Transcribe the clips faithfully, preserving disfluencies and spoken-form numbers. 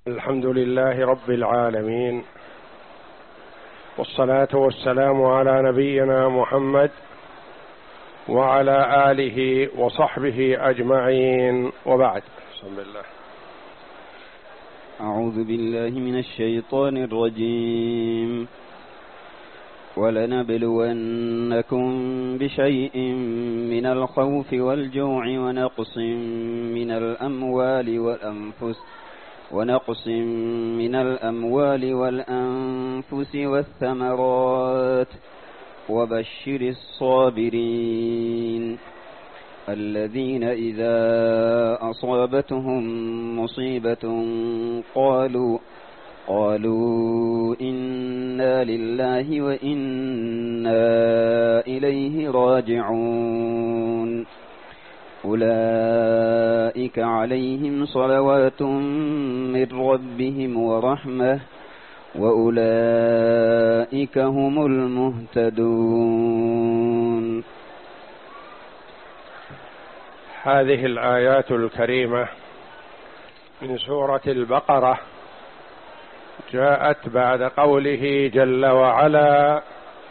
الحمد لله رب العالمين، والصلاة والسلام على نبينا محمد وعلى آله وصحبه أجمعين، وبعد. بسم الله. أعوذ بالله من الشيطان الرجيم. ولنبلونكم بشيء من الخوف والجوع ونقص من الأموال والأنفس ونقص من الأموال والأنفس والثمرات وبشر الصابرين الذين إذا أصابتهم مصيبة قالوا قالوا إنا لله وإنا إليه راجعون أولئك عليهم صلوات من ربهم ورحمة وأولئك هم المهتدون. هذه الآيات الكريمة من سورة البقرة جاءت بعد قوله جل وعلا: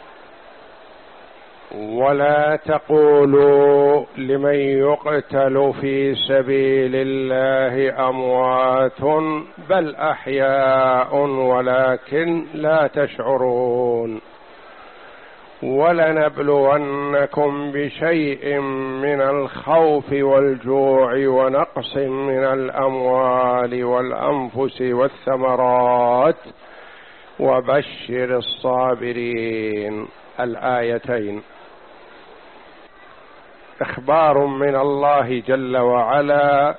ولا تقولوا لمن يقتل في سبيل الله أموات بل أحياء ولكن لا تشعرون ولنبلونكم بشيء من الخوف والجوع ونقص من الأموال والأنفس والثمرات وبشر الصابرين. الآيتين إخبار من الله جل وعلا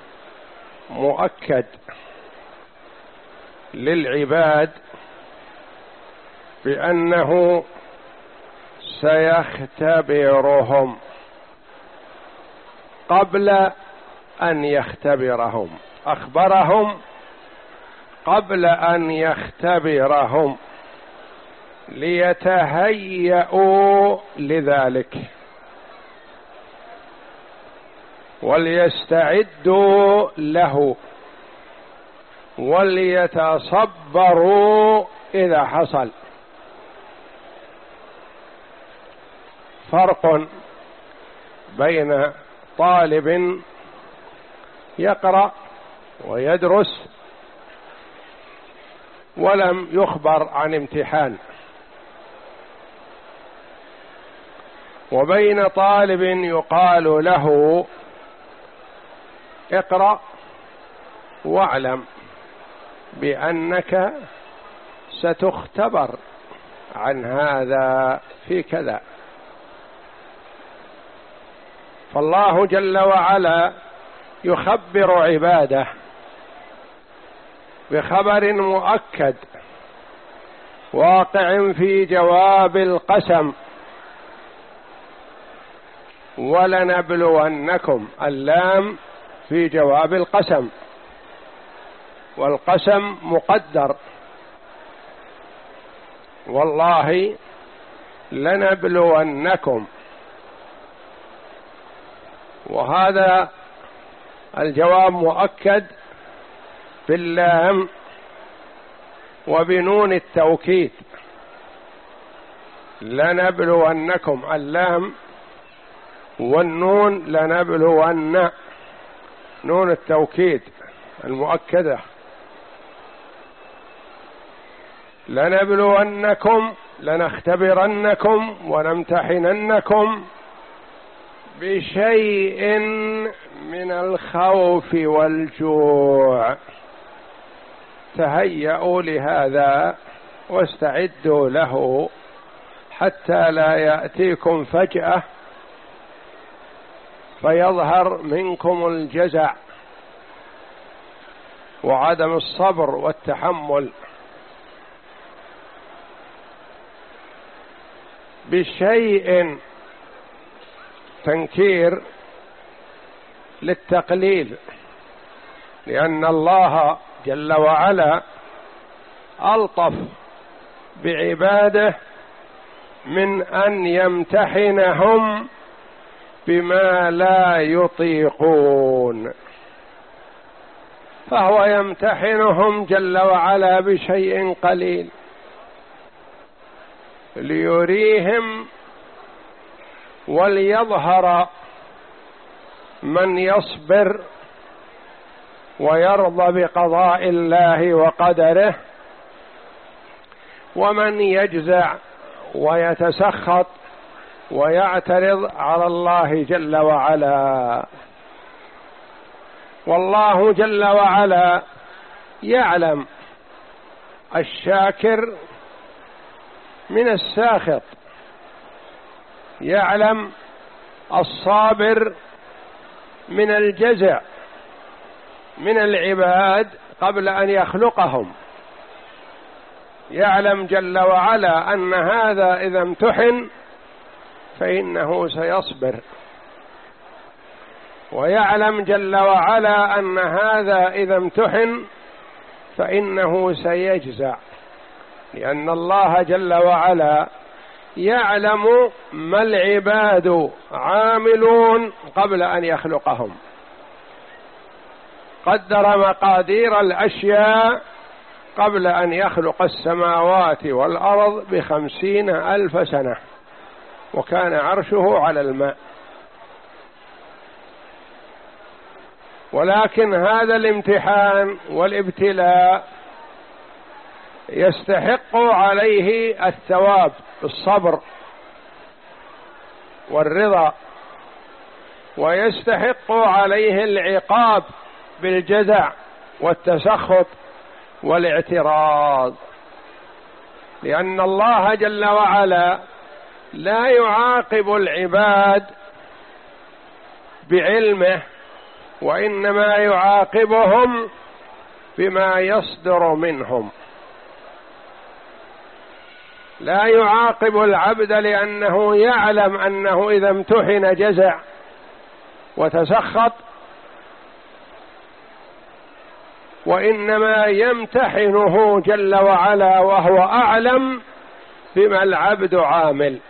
مؤكد للعباد بأنه سيختبرهم قبل أن يختبرهم، أخبرهم قبل أن يختبرهم ليتهيئوا لذلك وليستعدوا له وليتصبروا إذا حصل. فرق بين طالب يقرأ ويدرس ولم يخبر عن امتحان، وبين طالب يقال له اقرأ واعلم بأنك ستختبر عن هذا في كذا. فالله جل وعلا يخبر عباده بخبر مؤكد واقع في جواب القسم: ولنبلونكم. اللام في جواب القسم، والقسم مقدر، والله لنبلونكم، وهذا الجواب مؤكد باللام وبنون التوكيد. لنبلونكم اللام والنون لنبلون، نون التوكيد المؤكدة. لنبلونكم لنختبرنكم ونمتحننكم بشيء من الخوف والجوع. تهيئوا لهذا واستعدوا له حتى لا يأتيكم فجأة فيظهر منكم الجزع وعدم الصبر والتحمل. بشيء تنكير للتقليل، لأن الله جل وعلا ألطف بعباده من أن يمتحنهم بما لا يطيقون. فهو يمتحنهم جل وعلا بشيء قليل ليريهم وليظهر من يصبر ويرضى بقضاء الله وقدره، ومن يجزع ويتسخط ويعترض على الله جل وعلا. والله جل وعلا يعلم الشاكر من الساخط، يعلم الصابر من الجزع من العباد قبل أن يخلقهم، يعلم جل وعلا أن هذا إذا امتحن فإنه سيصبر، ويعلم جل وعلا أن هذا إذا امتحن فإنه سيجزع، لأن الله جل وعلا يعلم ما العباد عاملون قبل أن يخلقهم، قدر مقادير الأشياء قبل أن يخلق السماوات والأرض بخمسين ألف سنة، وكان عرشه على الماء. ولكن هذا الامتحان والابتلاء يستحق عليه الثواب بالصبر والرضا، ويستحق عليه العقاب بالجزع والتسخط والاعتراض، لأن الله جل وعلا لا يعاقب العباد بعلمه، وإنما يعاقبهم بما يصدر منهم. لا يعاقب العبد لأنه يعلم أنه إذا امتحن جزع وتسخط، وإنما يمتحنه جل وعلا وهو أعلم بما العبد عامل،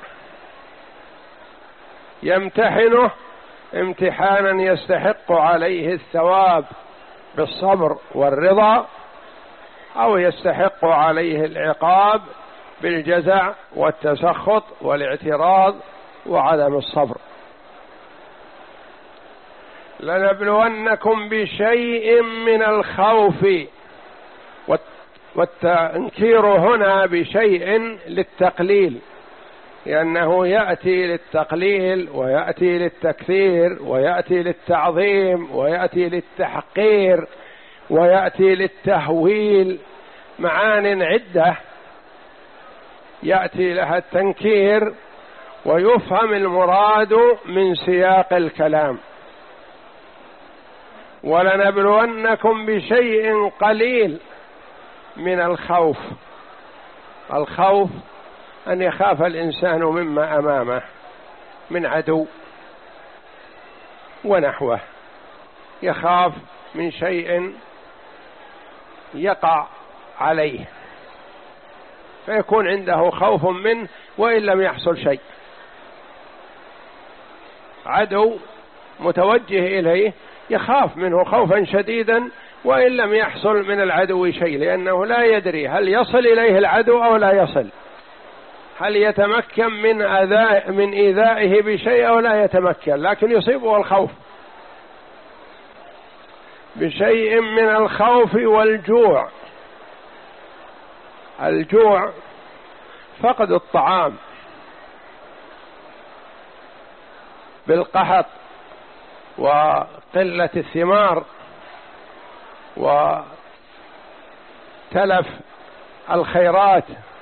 يمتحنه امتحانا يستحق عليه الثواب بالصبر والرضا، أو يستحق عليه العقاب بالجزع والتسخط والاعتراض وعدم الصبر. لنبلونكم بشيء من الخوف، والتنكير هنا بشيء للتقليل، لأنه يأتي للتقليل ويأتي للتكثير ويأتي للتعظيم ويأتي للتحقير ويأتي للتهويل، معان عدة يأتي لها التنكير، ويفهم المراد من سياق الكلام. ولنبلونكم بشيء قليل من الخوف. الخوف أن يخاف الإنسان مما أمامه من عدو ونحوه، يخاف من شيء يقع عليه فيكون عنده خوف منه وإن لم يحصل شيء. عدو متوجه إليه يخاف منه خوفا شديدا وإن لم يحصل من العدو شيء، لأنه لا يدري هل يصل إليه العدو أو لا يصل، هل يتمكن من أذى من إيذائه بشيء أو لا يتمكن، لكن يصيبه الخوف. بشيء من الخوف والجوع. الجوع فقد الطعام بالقحط وقلة الثمار وتلف الخيرات.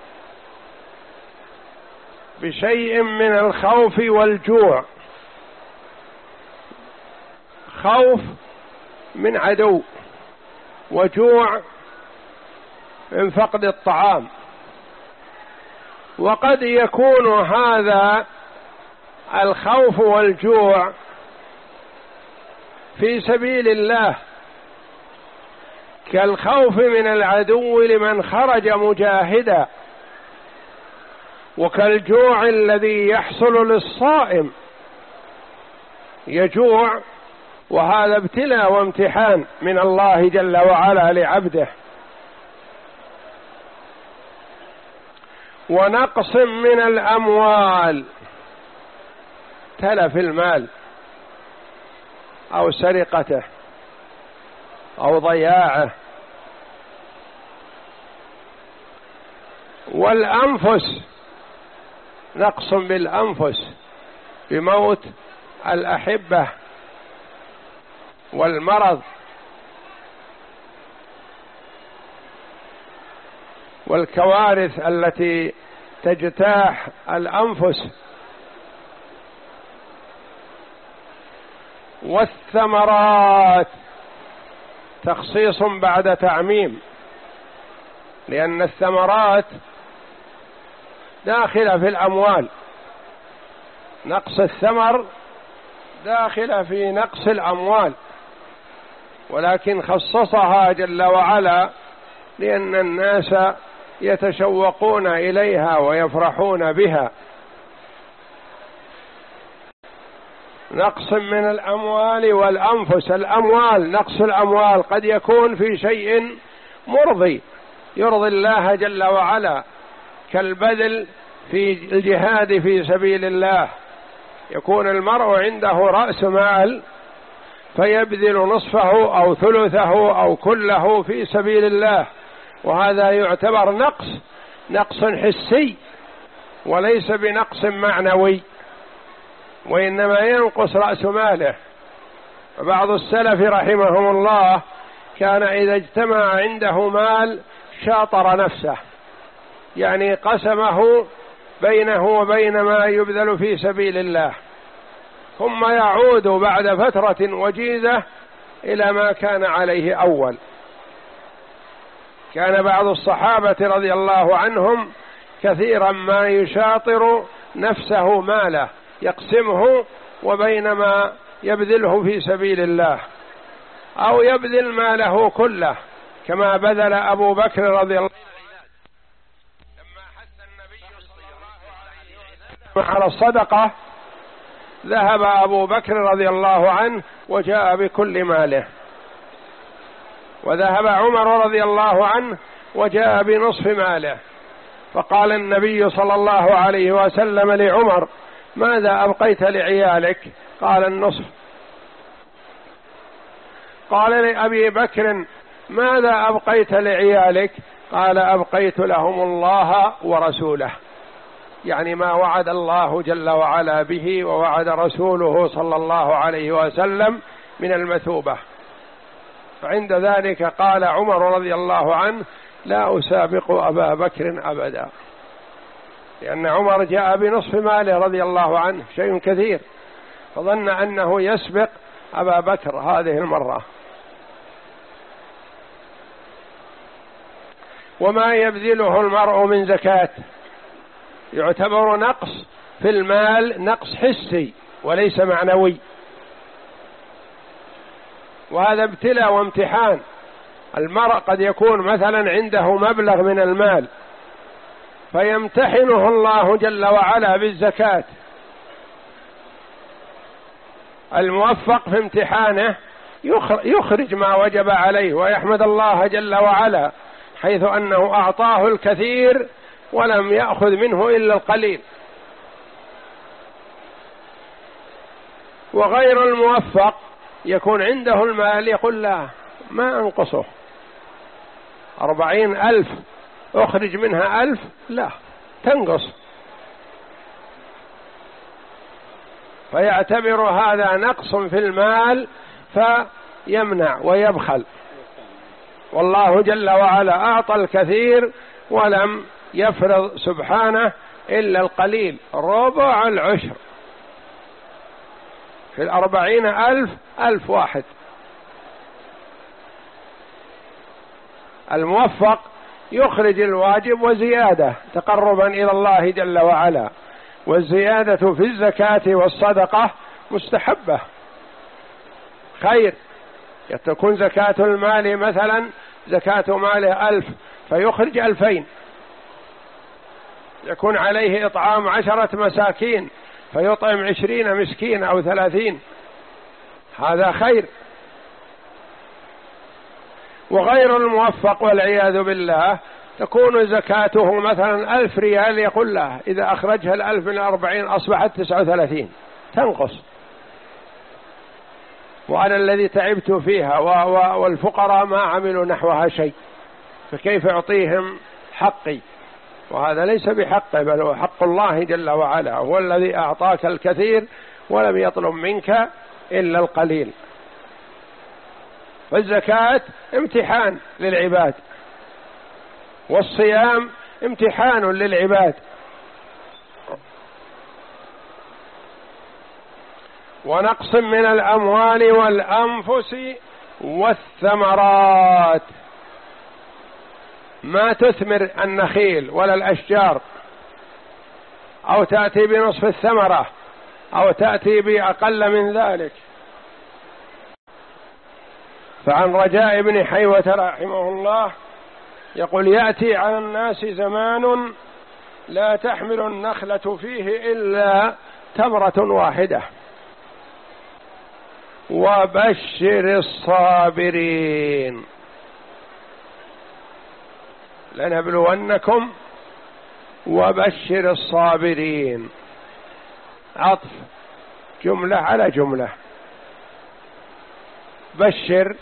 بشيء من الخوف والجوع، خوف من عدو وجوع من فقد الطعام. وقد يكون هذا الخوف والجوع في سبيل الله، كالخوف من العدو لمن خرج مجاهدا، وكالجوع الذي يحصل للصائم، يجوع وهذا ابتلاء وامتحان من الله جل وعلا لعبده. ونقص من الأموال، تلف المال أو سرقته أو ضياعه. والأنفس، نقص بالأنفس بموت الأحبة والمرض والكوارث التي تجتاح الأنفس. والثمرات، تخصيص بعد تعميم، لأن الثمرات داخلة في الأموال، نقص الثمر داخلة في نقص الأموال، ولكن خصصها جل وعلا لأن الناس يتشوقون إليها ويفرحون بها. نقص من الأموال والأنفس. الأموال، نقص الأموال قد يكون في شيء مرضي يرضي الله جل وعلا، كالبذل في الجهاد في سبيل الله، يكون المرء عنده رأس مال فيبذل نصفه أو ثلثه أو كله في سبيل الله، وهذا يعتبر نقص، نقص حسي وليس بنقص معنوي، وإنما ينقص رأس ماله. بعض السلف رحمهم الله كان إذا اجتمع عنده مال شاطر نفسه، يعني قسمه بينه وبين ما يبذل في سبيل الله، ثم يعود بعد فترة وجيزة إلى ما كان عليه أول. كان بعض الصحابة رضي الله عنهم كثيرا ما يشاطر نفسه ماله، يقسمه وبينما يبذله في سبيل الله، أو يبذل ماله كله كما بذل أبو بكر رضي الله عنه لما حث النبي صلى الله عليه وسلم على الصدقة. ذهب أبو بكر رضي الله عنه وجاء بكل ماله، وذهب عمر رضي الله عنه وجاء بنصف ماله. فقال النبي صلى الله عليه وسلم لعمر: ماذا أبقيت لعيالك؟ قال: النصف. قال لأبي بكر: ماذا أبقيت لعيالك؟ قال: أبقيت لهم الله ورسوله، يعني ما وعد الله جل وعلا به ووعد رسوله صلى الله عليه وسلم من المثوبة. فعند ذلك قال عمر رضي الله عنه: لا أسابق أبا بكر أبدا، لأن عمر جاء بنصف ماله رضي الله عنه، شيء كثير، فظن أنه يسبق أبا بكر هذه المرة. وما يبذله المرء من زكاة يعتبر نقص في المال، نقص حسي وليس معنوي، وهذا ابتلاء وامتحان. المرء قد يكون مثلا عنده مبلغ من المال فيمتحنه الله جل وعلا بالزكاة. الموفق في امتحانه يخرج ما وجب عليه ويحمد الله جل وعلا، حيث أنه أعطاه الكثير ولم يأخذ منه إلا القليل. وغير الموفق يكون عنده المال يقول: لا، ما أنقصه، أربعين ألف أخرج منها ألف، لا، تنقص. فيعتبر هذا نقص في المال فيمنع ويبخل، والله جل وعلا أعطى الكثير ولم يفرض سبحانه إلا القليل، ربع العشر. في الأربعين ألف ألف واحد. الموفق يخرج الواجب وزيادة تقربا إلى الله جل وعلا، والزيادة في الزكاة والصدقة مستحبة، خير. تكون زكاة المال مثلا زكاة ماله ألف فيخرج ألفين، يكون عليه إطعام عشرة مساكين فيطعم عشرين مسكين أو ثلاثين، هذا خير. وغير الموفق والعياذ بالله تكون زكاته مثلا ألف ريال، يقول له إذا أخرجها الألف من أربعين أصبحت تسعة وثلاثين، تنقص، وأنا الذي تعبت فيها والفقراء ما عملوا نحوها شيء، فكيف أعطيهم حقي؟ وهذا ليس بحقه، بل هو حق الله جل وعلا، هو الذي أعطاك الكثير ولم يطلب منك إلا القليل. فالزكاة امتحان للعباد، والصيام امتحان للعباد. ونقص من الأموال والأنفس والثمرات، ما تثمر النخيل ولا الأشجار، أو تأتي بنصف الثمرة أو تأتي بأقل من ذلك. فعن رجاء بن حيوة رحمه الله يقول: يأتي على الناس زمان لا تحمل النخلة فيه إلا تمرة واحدة. وبشر الصابرين لنبلونكم وبشر الصابرين، عطف جملة على جملة. بشر،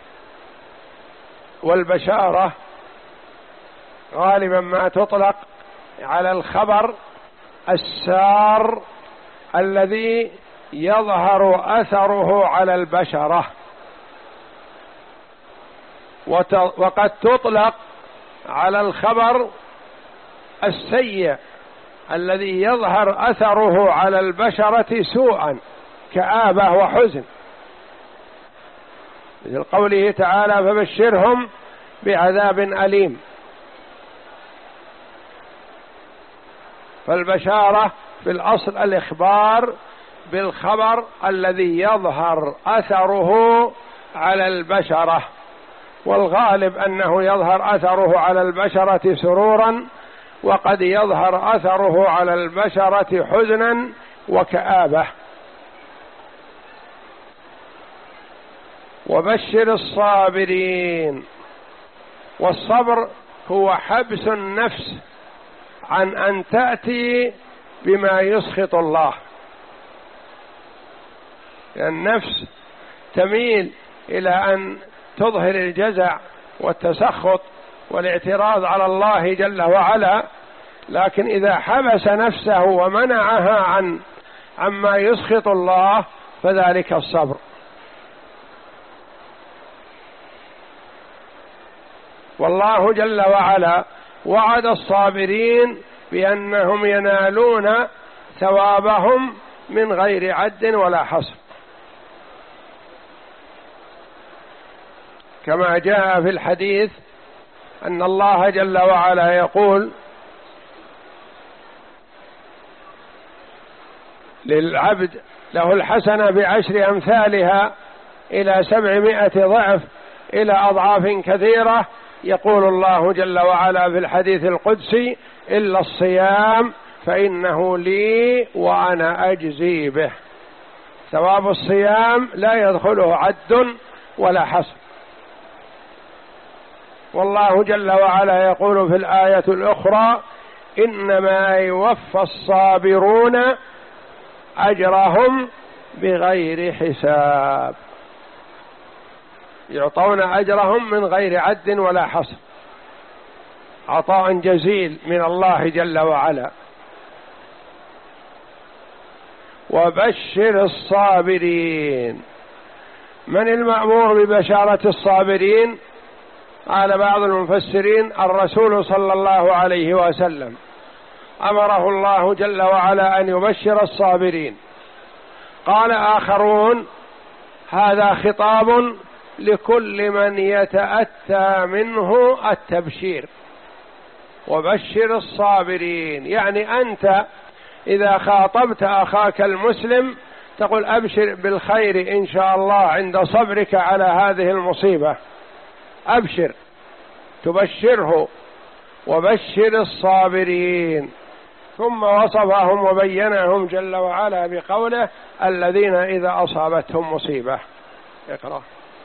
والبشارة غالبا ما تطلق على الخبر السار الذي يظهر أثره على البشرة، وقد تطلق على الخبر السيء الذي يظهر أثره على البشرة سوءا، كآبة وحزن، مثل قوله تعالى: فبشرهم بعذاب أليم. فالبشارة في الأصل الإخبار بالخبر الذي يظهر أثره على البشرة، والغالب أنه يظهر أثره على البشرة سرورا، وقد يظهر أثره على البشرة حزنا وكآبة. وبشر الصابرين، والصبر هو حبس النفس عن أن تأتي بما يسخط الله. النفس تميل إلى أن تظهر الجزع والتسخط والاعتراض على الله جل وعلا، لكن إذا حبس نفسه ومنعها عن عما يسخط الله فذلك الصبر. والله جل وعلا وعد الصابرين بأنهم ينالون ثوابهم من غير عد ولا حصر، كما جاء في الحديث أن الله جل وعلا يقول للعبد: له الحسنة بعشر أمثالها إلى سبعمائة ضعف إلى أضعاف كثيرة. يقول الله جل وعلا في الحديث القدسي: إلا الصيام فإنه لي وأنا أجزي به. ثواب الصيام لا يدخله عد ولا حصر. والله جل وعلا يقول في الآية الأخرى: إنما يوفى الصابرون أجرهم بغير حساب، يعطون أجرهم من غير عد ولا حصر، عطاء جزيل من الله جل وعلا. وبشر الصابرين، من المأمور ببشارة الصابرين؟ قال بعض المفسرين: الرسول صلى الله عليه وسلم أمره الله جل وعلا أن يبشر الصابرين. قال آخرون: هذا خطاب لكل من يتأتى منه التبشير. وبشر الصابرين يعني أنت إذا خاطبت أخاك المسلم تقول: أبشر بالخير إن شاء الله عند صبرك على هذه المصيبة، أبشر، تبشره. وبشر الصابرين، ثم وصفهم وبينهم جل وعلا بقوله الذين إذا أصابتهم مصيبة. اقرأ.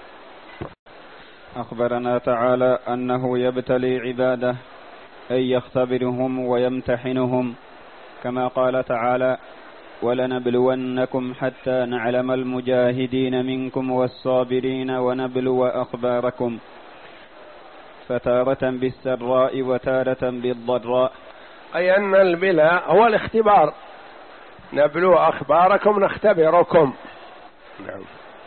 أخبرنا تعالى أنه يبتلي عباده أي يختبرهم ويمتحنهم، كما قال تعالى ولنبلونكم حتى نعلم المجاهدين منكم والصابرين ونبلو أخباركم، فتارة بالسراء وتارة بالضراء، أي أن البلاء هو الاختبار، نبلو أخباركم نختبركم. نعم.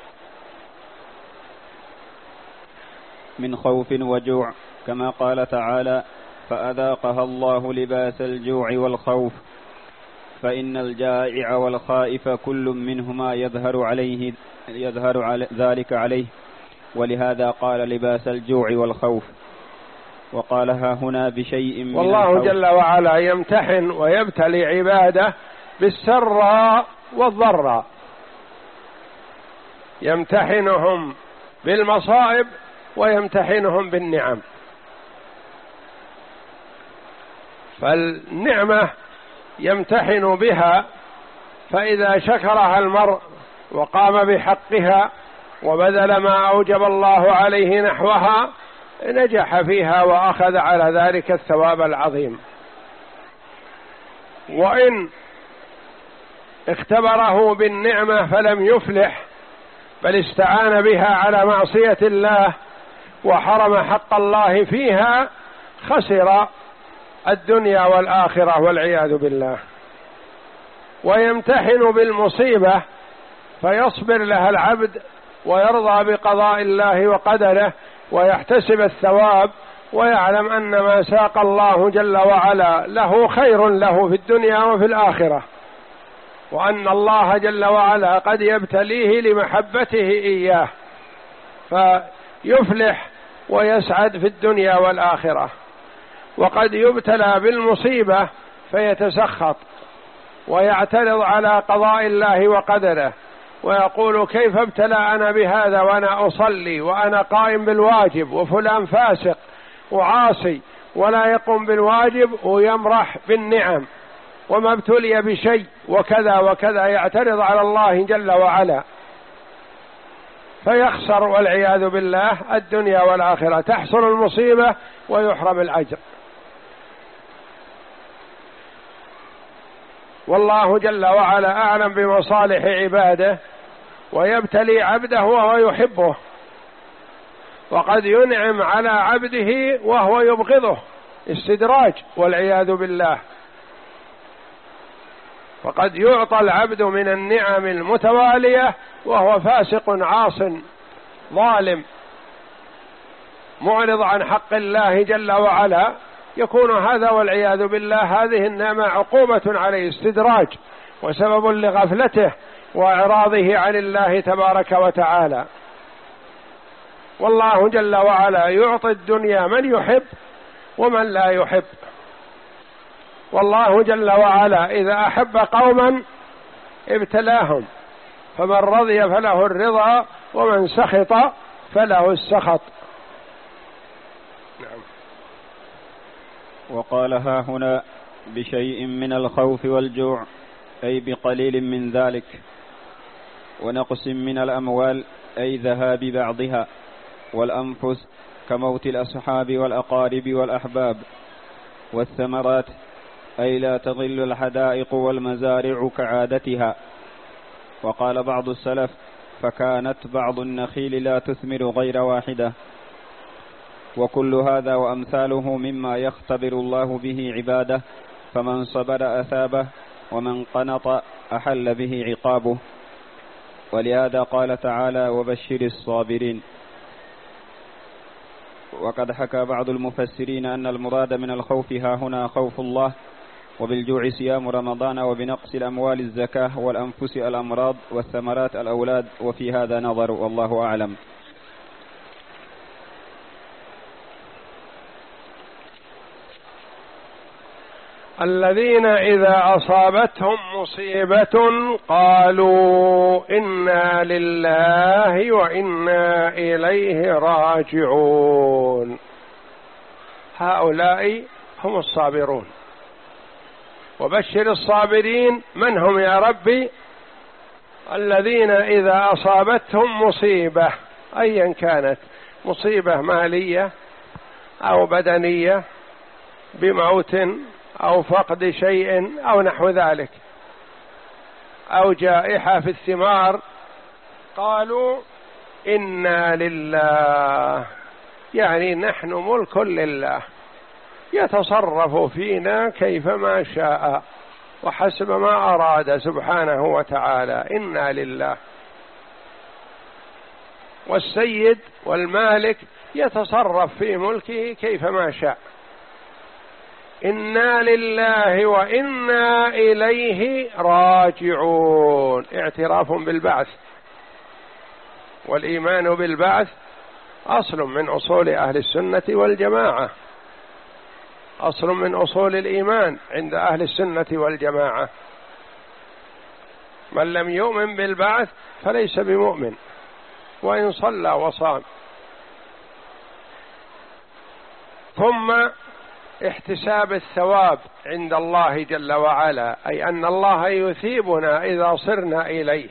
من خوف وجوع، كما قال تعالى فأذاقها الله لباس الجوع والخوف، فإن الجائع والخائف كل منهما يظهر عليه يظهر على ذلك عليه، ولهذا قال لباس الجوع والخوف، وقالها هنا بشيء من والله الخوف. جل وعلا يمتحن ويبتلي عباده بالسراء والضراء، يمتحنهم بالمصائب ويمتحنهم بالنعم. فالنعمة يمتحن بها، فإذا شكرها المرء وقام بحقها وبذل ما أوجب الله عليه نحوها نجح فيها وأخذ على ذلك الثواب العظيم. وإن اختبره بالنعمة فلم يفلح بل استعان بها على معصية الله وحرم حق الله فيها خسر الدنيا والآخرة والعياذ بالله. ويمتحن بالمصيبة فيصبر لها العبد ويرضى بقضاء الله وقدره ويحتسب الثواب ويعلم أن ما ساق الله جل وعلا له خير له في الدنيا وفي الآخرة، وأن الله جل وعلا قد يبتليه لمحبته إياه فيفلح ويسعد في الدنيا والآخرة. وقد يبتلى بالمصيبة فيتسخط ويعترض على قضاء الله وقدره ويقول كيف ابتلى أنا بهذا وأنا أصلي وأنا قائم بالواجب وفلان فاسق وعاصي ولا يقوم بالواجب ويمرح بالنعم وما ابتلي بشيء وكذا وكذا، يعترض على الله جل وعلا فيخسر والعياذ بالله الدنيا والآخرة، تحصل المصيبة ويحرم الأجر. والله جل وعلا أعلم بمصالح عباده ويبتلي عبده وهو يحبه، وقد ينعم على عبده وهو يبغضه، استدراج والعياذ بالله. وقد يعطى العبد من النعم المتوالية وهو فاسق عاص ظالم معرض عن حق الله جل وعلا، يكون هذا والعياذ بالله هذه النعمة عقوبة عليه، استدراج وسبب لغفلته وإعراضه عن الله تبارك وتعالى. والله جل وعلا يعطي الدنيا من يحب ومن لا يحب. والله جل وعلا إذا أحب قوما ابتلاهم، فمن رضي فله الرضا ومن سخط فله السخط. نعم. وقال ها هنا بشيء من الخوف والجوع، أي بقليل من ذلك، ونقص من الأموال أي ذهاب بعضها، والأنفس كموت الأصحاب والأقارب والأحباب، والثمرات أي لا تظل الحدائق والمزارع كعادتها. وقال بعض السلف فكانت بعض النخيل لا تثمر غير واحدة. وكل هذا وأمثاله مما يختبر الله به عباده، فمن صبر أثابه ومن قنط أحل به عقابه. ولهذا قال تعالى وبشر الصابرين. وقد حكى بعض المفسرين أن المراد من الخوف ها هنا خوف الله، وبالجوع صيام رمضان، وبنقص الأموال الزكاة، والأنفس الأمراض، والثمرات الأولاد، وفي هذا نظر والله أعلم. الذين إذا أصابتهم مصيبة قالوا إنا لله وإنا إليه راجعون، هؤلاء هم الصابرون وبشر الصابرين من هم يا ربي؟ الذين إذا أصابتهم مصيبة أيا كانت، مصيبة مالية أو بدنية بموت أو فقد شيء أو نحو ذلك أو جائحة في الثمار، قالوا إنا لله، يعني نحن ملك لله يتصرف فينا كيفما شاء وحسب ما أراد سبحانه وتعالى، إنا لله. والسيد والمالك يتصرف في ملكه كيفما شاء. إنا لله وإنا إليه راجعون، اعتراف بالبعث، والإيمان بالبعث أصل من أصول أهل السنة والجماعة، أصل من أصول الإيمان عند أهل السنة والجماعة. من لم يؤمن بالبعث فليس بمؤمن وإن صلى وصام. ثم احتساب الثواب عند الله جل وعلا، أي أن الله يثيبنا إذا صرنا إليه.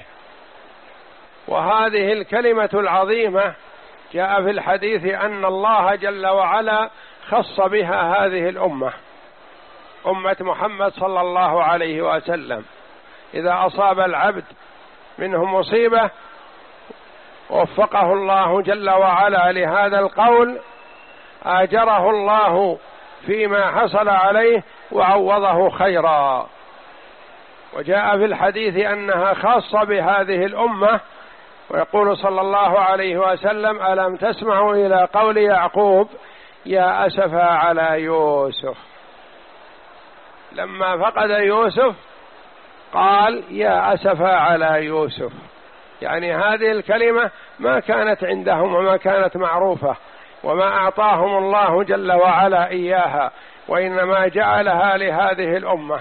وهذه الكلمة العظيمة جاء في الحديث أن الله جل وعلا خص بها هذه الأمة، أمة محمد صلى الله عليه وسلم. إذا أصاب العبد منهم مصيبة وفقه الله جل وعلا لهذا القول، آجره الله فيما حصل عليه وعوضه خيرا. وجاء في الحديث أنها خاصة بهذه الأمة، ويقول صلى الله عليه وسلم: ألم تسمعوا إلى قول يعقوب يا أسفا على يوسف؟ لما فقد يوسف قال يا أسفا على يوسف، يعني هذه الكلمة ما كانت عندهم وما كانت معروفة وما أعطاهم الله جل وعلا إياها، وإنما جعلها لهذه الأمة.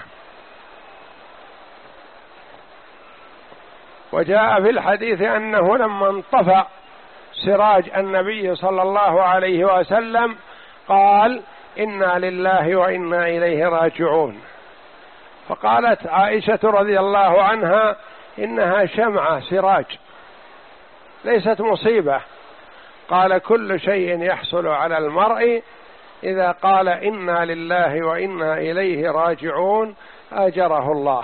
وجاء في الحديث أنه لما انطفأ سراج النبي صلى الله عليه وسلم قال: إنا لله وإنا إليه راجعون. فقالت عائشة رضي الله عنها: إنها شمعة سراج ليست مصيبة. قال: كل شيء يحصل على المرء إذا قال إنا لله وإنا إليه راجعون أجره الله.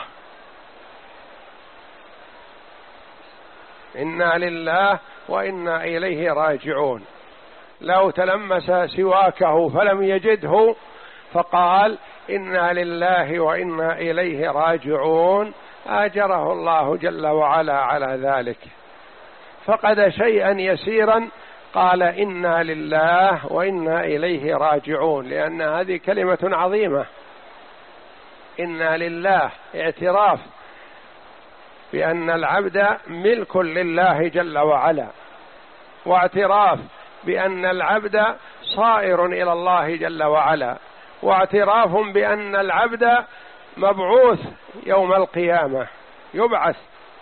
إنا لله وإنا إليه راجعون. لو تلمس سواكه فلم يجده فقال إنا لله وإنا إليه راجعون آجره الله جل وعلا على ذلك. فقد شيئا يسيرا قال إنا لله وإنا إليه راجعون، لأن هذه كلمة عظيمة. إنا لله اعتراف بأن العبد ملك لله جل وعلا، واعتراف بأن العبد صائر إلى الله جل وعلا، واعتراف بأن العبد مبعوث يوم القيامة يبعث.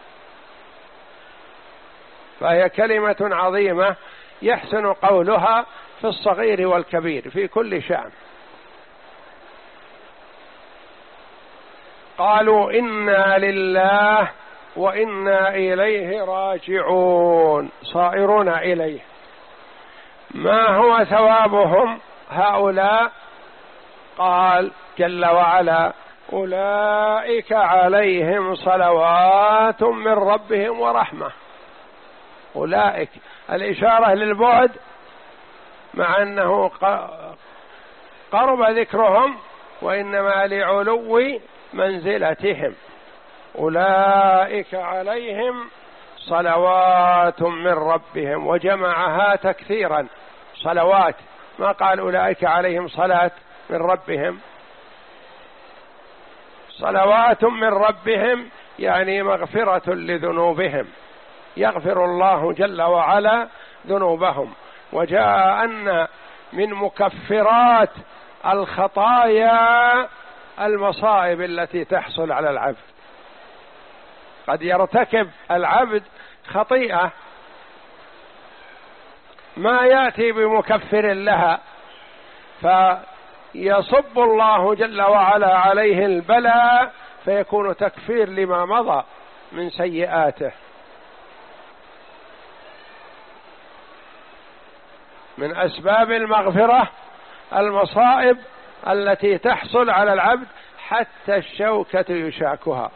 فهي كلمة عظيمة يحسن قولها في الصغير والكبير في كل شأن. قالوا إنا لله وإنا إليه راجعون، صائرون إليه. ما هو ثوابهم هؤلاء؟ قال جل وعلا: أولئك عليهم صلوات من ربهم ورحمة. أولئك الإشارة للبعد، مع أنه قرب ذكرهم، وإنما لعلو منزلتهم. أولئك عليهم صلوات من ربهم، وجمعها تكثيرا صلوات، ما قال أولئك عليهم صلاة من ربهم. صلوات من ربهم يعني مغفرة لذنوبهم، يغفر الله جل وعلا ذنوبهم. وجاء أن من مكفرات الخطايا المصائب التي تحصل على العبد. قد يرتكب العبد خطيئة ما يأتي بمكفر لها يصب الله جل وعلا عليه البلاء فيكون تكفير لما مضى من سيئاته. من أسباب المغفرة المصائب التي تحصل على العبد حتى الشوكة يشاكها،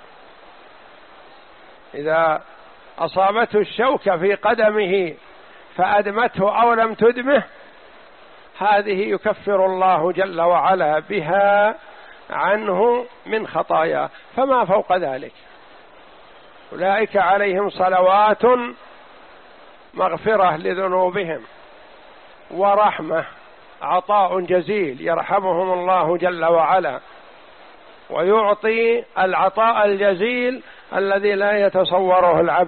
إذا أصابته الشوكة في قدمه فأدمته أو لم تدمه، هذه يكفر الله جل وعلا بها عنه من خطاياه، فما فوق ذلك. أولئك عليهم صلوات مغفرة لذنوبهم ورحمة، عطاء جزيل يرحمهم الله جل وعلا، ويعطي العطاء الجزيل الذي لا يتصوره العبد.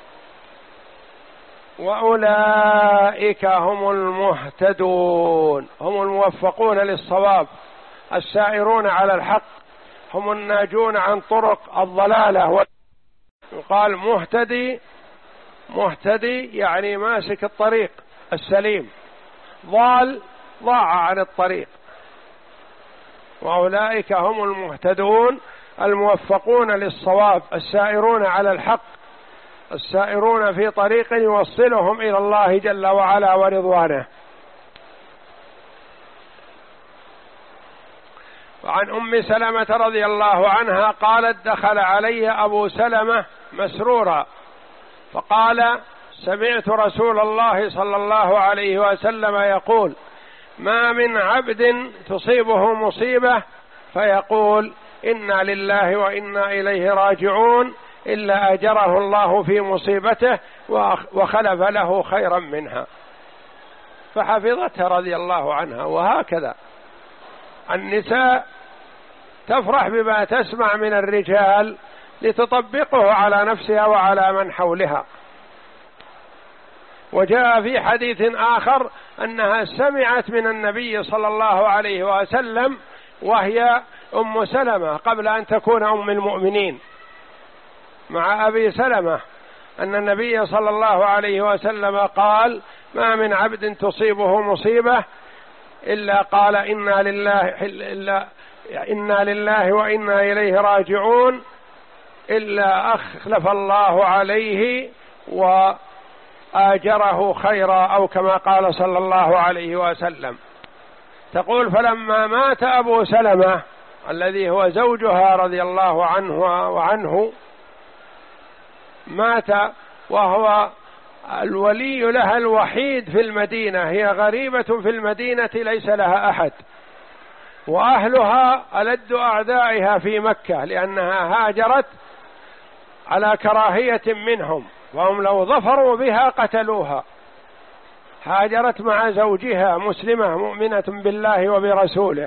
وأولئك هم المهتدون، هم الموفقون للصواب، السائرون على الحق، هم الناجون عن طرق الضلالة. يقال مهتدي، مهتدي يعني ماسك الطريق السليم، ضال ضاع عن الطريق. وأولئك هم المهتدون الموفقون للصواب، السائرون على الحق، السائرون في طريق يوصلهم إلى الله جل وعلا ورضوانه. وعن أم سلمة رضي الله عنها قالت: دخل علي أبو سلمة مسرورا فقال: سمعت رسول الله صلى الله عليه وسلم يقول: ما من عبد تصيبه مصيبة فيقول إنا لله وإنا إليه راجعون إلا أجره الله في مصيبته وخلف له خيرا منها. فحفظتها رضي الله عنها. وهكذا النساء تفرح بما تسمع من الرجال لتطبقه على نفسها وعلى من حولها. وجاء في حديث آخر أنها سمعت من النبي صلى الله عليه وسلم وهي أم سلمة قبل أن تكون أم المؤمنين مع أبي سلمة، أن النبي صلى الله عليه وسلم قال: ما من عبد تصيبه مصيبة إلا قال إنا لله, إلا إنا لله وإنا إليه راجعون إلا أخلف الله عليه وآجره خيرا، أو كما قال صلى الله عليه وسلم. تقول: فلما مات أبو سلمة الذي هو زوجها رضي الله عنه وعنه، مات وهو الولي لها الوحيد في المدينة، هي غريبة في المدينة ليس لها أحد، وأهلها ألد أعدائها في مكة لأنها هاجرت على كراهية منهم، وهم لو ظفروا بها قتلوها. هاجرت مع زوجها مسلمة مؤمنة بالله وبرسوله.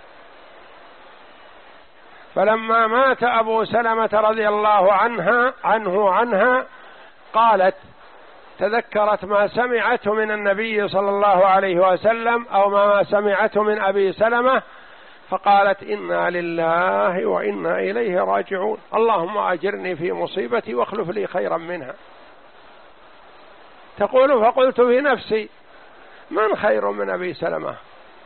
فلما مات أبو سلمة رضي الله عنها عنه عنها قالت، تذكرت ما سمعته من النبي صلى الله عليه وسلم أو ما سمعته من أبي سلمة، فقالت: إنا لله وإنا إليه راجعون، اللهم أجرني في مصيبتي واخلف لي خيرا منها. تقول: فقلت في نفسي: من خير من أبي سلمة؟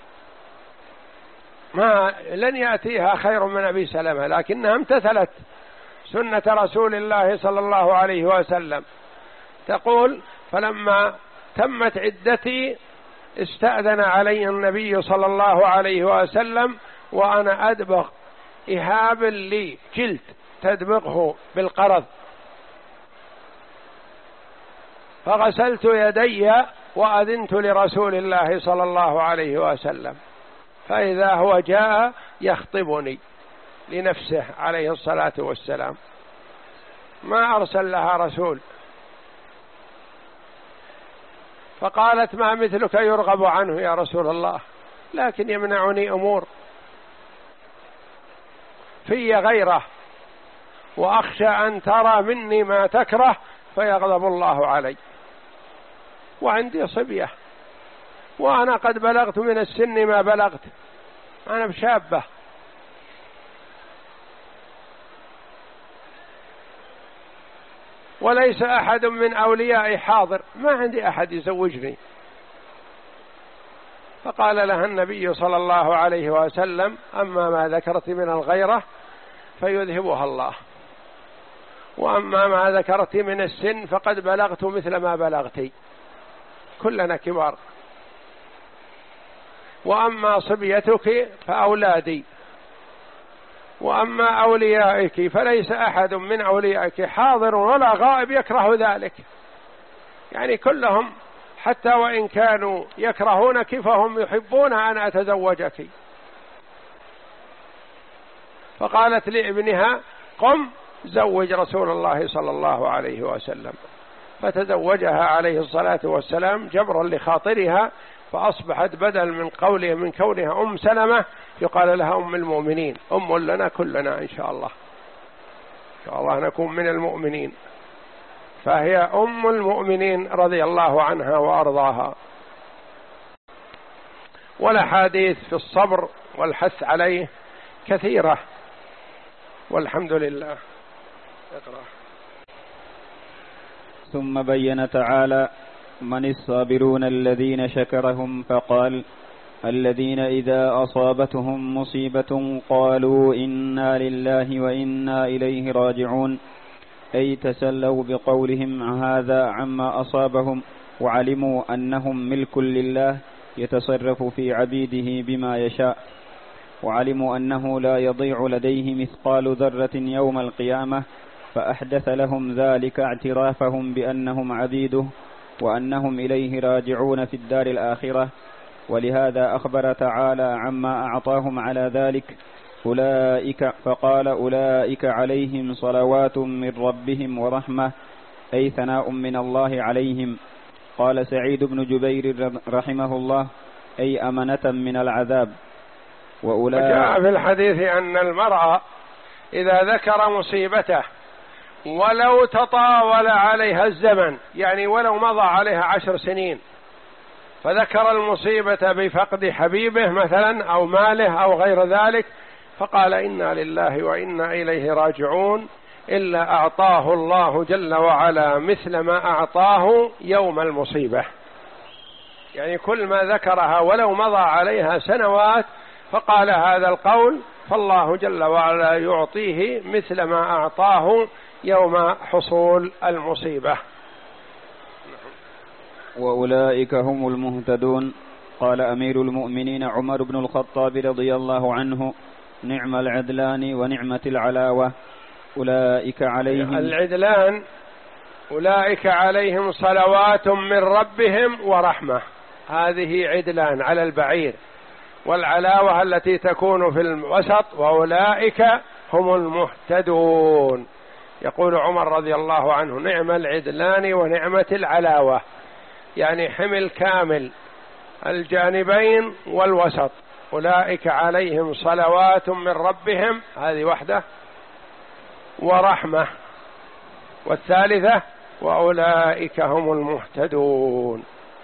ما لن يأتيها خير من أبي سلمة، لكنها امتثلت سنة رسول الله صلى الله عليه وسلم. تقول: فلما تمت عدتي استأذن علي النبي صلى الله عليه وسلم وأنا أدبغ إهاب لي جلد تدبغه بالقرض، فغسلت يدي وأذنت لرسول الله صلى الله عليه وسلم، فإذا هو جاء يخطبني لنفسه عليه الصلاة والسلام، ما أرسل لها رسول. فقالت: ما مثلك يرغب عنه يا رسول الله، لكن يمنعني أمور في غيره، وأخشى أن ترى مني ما تكره فيغضب الله علي، وعندي صبية، وأنا قد بلغت من السن ما بلغت، أنا بشابة. وليس أحد من أوليائي حاضر، ما عندي أحد يزوجني، فقال لها النبي صلى الله عليه وسلم: أما ما ذكرت من الغيرة فيذهبها الله، وأما ما ذكرت من السن فقد بلغت مثل ما بلغت، كلنا كبار، وأما صبيتك فأولادي، وأما أوليائك فليس أحد من أوليائك حاضر ولا غائب يكره ذلك، يعني كلهم حتى وإن كانوا يكرهونك فهم يحبون أن أتزوجك. فقالت لابنها: قم زوج رسول الله صلى الله عليه وسلم، فتزوجها عليه الصلاة والسلام جبرا لخاطرها، فأصبحت بدل من قوله من كونها أم سلمة يقال لها أم المؤمنين، أم لنا كلنا إن شاء الله، إن شاء الله نكون من المؤمنين، فهي أم المؤمنين رضي الله عنها وأرضاها. والأحاديث في الصبر والحث عليه كثيرة، والحمد لله. اقرأ. ثم بين تعالى من الصابرون الذين شكرهم فقال: الذين إذا أصابتهم مصيبة قالوا إنا لله وإنا إليه راجعون، أي تسلوا بقولهم هذا عما أصابهم، وعلموا أنهم ملك لله يتصرف في عبيده بما يشاء، وعلموا أنه لا يضيع لديه مثقال ذرة يوم القيامة، فأحدث لهم ذلك اعترافهم بأنهم عبيده وأنهم إليه راجعون في الدار الآخرة. ولهذا أخبر تعالى عما أعطاهم على ذلك: أولئك، فقال: أولئك عليهم صلوات من ربهم ورحمة، أي ثناء من الله عليهم. قال سعيد بن جبير رحمه الله: أي أمنة من العذاب. وأولئك وجاء في الحديث أن المرأة إذا ذكر مصيبته ولو تطاول عليها الزمن، يعني ولو مضى عليها عشر سنين، فذكر المصيبة بفقد حبيبه مثلا أو ماله أو غير ذلك، فقال إنا لله وإنا إليه راجعون، إلا أعطاه الله جل وعلا مثل ما أعطاه يوم المصيبة. يعني كل ما ذكرها ولو مضى عليها سنوات فقال هذا القول، فالله جل وعلا يعطيه مثل ما أعطاه يوم حصول المصيبة. وأولئك هم المهتدون. قال أمير المؤمنين عمر بن الخطاب رضي الله عنه: نعم العدلان ونعمة العلاوة، أولئك عليهم العدلان أولئك عليهم صلوات من ربهم ورحمة، هذه عدلان على البعير، والعلاوة التي تكون في الوسط، وأولئك هم المهتدون. يقول عمر رضي الله عنه: نعم العدلان ونعمة العلاوة، يعني حمل كامل الجانبين والوسط. أولئك عليهم صلوات من ربهم، هذه وحده، ورحمة، والثالثة وأولئك هم المهتدون.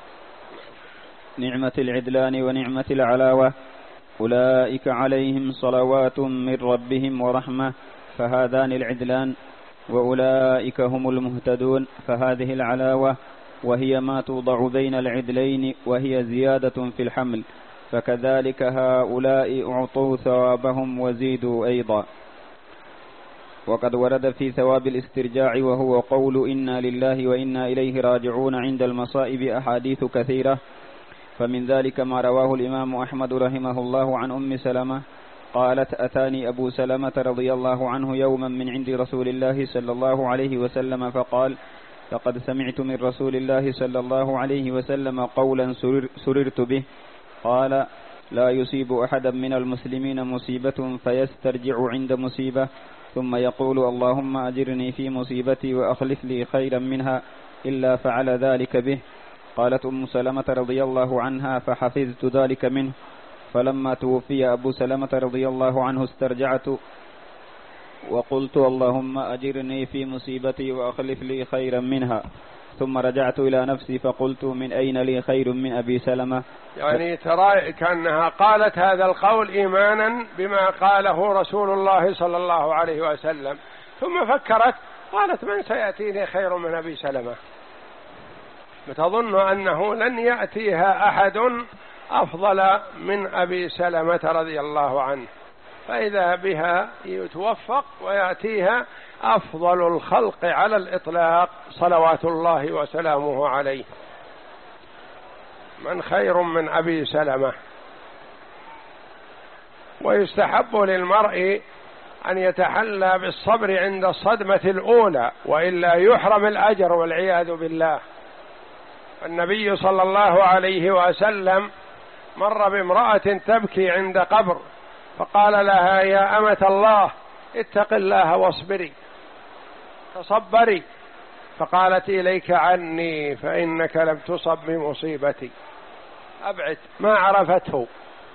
نعمة العدلان ونعمة العلاوة، أولئك عليهم صلوات من ربهم ورحمة، فهذان العدلان، وأولئك هم المهتدون، فهذه العلاوة، وهي ما توضع بين العدلين، وهي زيادة في الحمل، فكذلك هؤلاء أعطوا ثوابهم وزيدوا أيضا. وقد ورد في ثواب الاسترجاع وهو قول إنا لله وإنا إليه راجعون عند المصائب أحاديث كثيرة، فمن ذلك ما رواه الإمام أحمد رحمه الله عن أم سلمة قالت: أتاني أبو سلمة رضي الله عنه يوما من عند رسول الله صلى الله عليه وسلم فقال: لقد سمعت من رسول الله صلى الله عليه وسلم قولا سرر سررت به، قال: لا يصيب أحدا من المسلمين مصيبة فيسترجع عند مصيبة ثم يقول اللهم أجرني في مصيبتي وأخلف لي خيرا منها إلا فعل ذلك به. قالت أم سلمة رضي الله عنها: فحفظت ذلك منه، فلما توفي أبو سلمة رضي الله عنه استرجعت وقلت اللهم أجرني في مصيبتي وأخلف لي خيرا منها، ثم رجعت إلى نفسي فقلت من أين لي خير من أبي سلمة. يعني ترى كأنها قالت هذا القول إيمانا بما قاله رسول الله صلى الله عليه وسلم، ثم فكرت قالت من سيأتيني خير من أبي سلمة، فتظن أنه لن يأتيها أحد أفضل من أبي سلمة رضي الله عنه، فإذا بها يتوفق ويأتيها أفضل الخلق على الإطلاق صلوات الله وسلامه عليه. من خير من أبي سلمة. ويستحب للمرء أن يتحلى بالصبر عند الصدمة الأولى، وإلا يحرم الأجر والعياذ بالله. النبي صلى الله عليه وسلم مر بامرأة تبكي عند قبر، فقال لها: يا أمة الله اتق الله واصبري، تصبري. فقالت: إليك عني فإنك لم تصب بمصيبتي. أبعد، ما عرفته.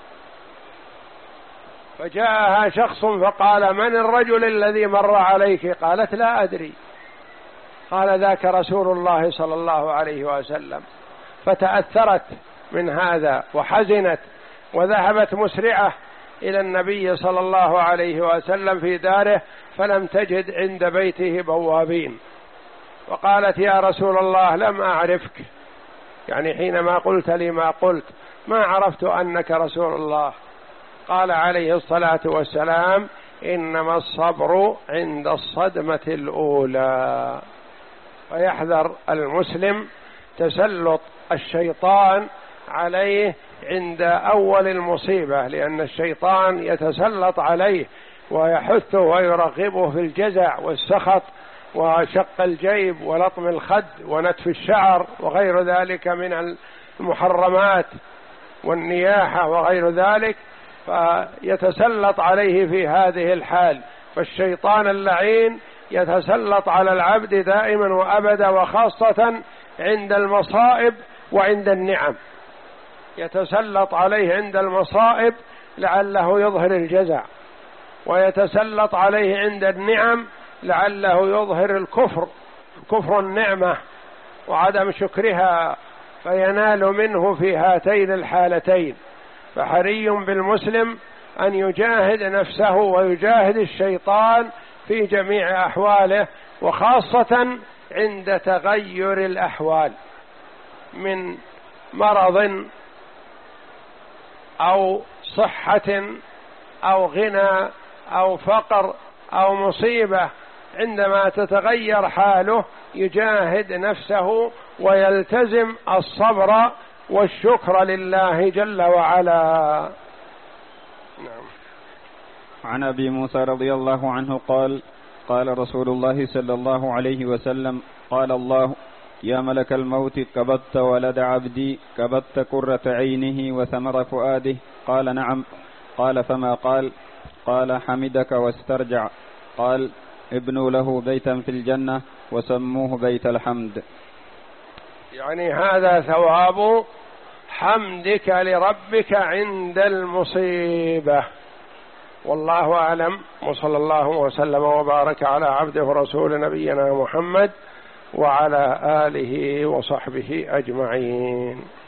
فجاءها شخص فقال: من الرجل الذي مر عليك؟ قالت: لا أدري. قال: ذاك رسول الله صلى الله عليه وسلم. فتأثرت من هذا وحزنت، وذهبت مسرعة إلى النبي صلى الله عليه وسلم في داره، فلم تجد عند بيته بوابين، وقالت: يا رسول الله لم أعرفك، يعني حينما قلت لي ما قلت ما عرفت أنك رسول الله. قال عليه الصلاة والسلام: إنما الصبر عند الصدمة الأولى. ويحذر المسلم تسلط الشيطان عليه عند أول المصيبة، لأن الشيطان يتسلط عليه ويحثه ويرغبه في الجزع والسخط وشق الجيب ولطم الخد ونتف الشعر وغير ذلك من المحرمات والنياحة وغير ذلك، فيتسلط عليه في هذه الحال. فالشيطان اللعين يتسلط على العبد دائما وأبدا، وخاصة عند المصائب وعند النعم. يتسلط عليه عند المصائب لعله يظهر الجزع، ويتسلط عليه عند النعم لعله يظهر الكفر، كفر النعمة وعدم شكرها، فينال منه في هاتين الحالتين. فحري بالمسلم أن يجاهد نفسه ويجاهد الشيطان في جميع أحواله، وخاصة عند تغير الأحوال من مرض أو صحة أو غنى أو فقر أو مصيبة. عندما تتغير حاله يجاهد نفسه ويلتزم الصبر والشكر لله جل وعلا. نعم. عن أبي موسى رضي الله عنه قال: قال رسول الله صلى الله عليه وسلم: قال الله: يا ملك الموت كبت ولد عبدي، كبت قرة عينه وثمر فؤاده. قال: نعم. قال: فما قال؟ قال: حمدك واسترجع. قال: ابنوا له بيتا في الجنة وسموه بيت الحمد. يعني هذا ثواب حمدك لربك عند المصيبة. والله أعلم، وصلى الله وسلم وبارك على عبده ورسول نبينا محمد وعلى آله وصحبه أجمعين.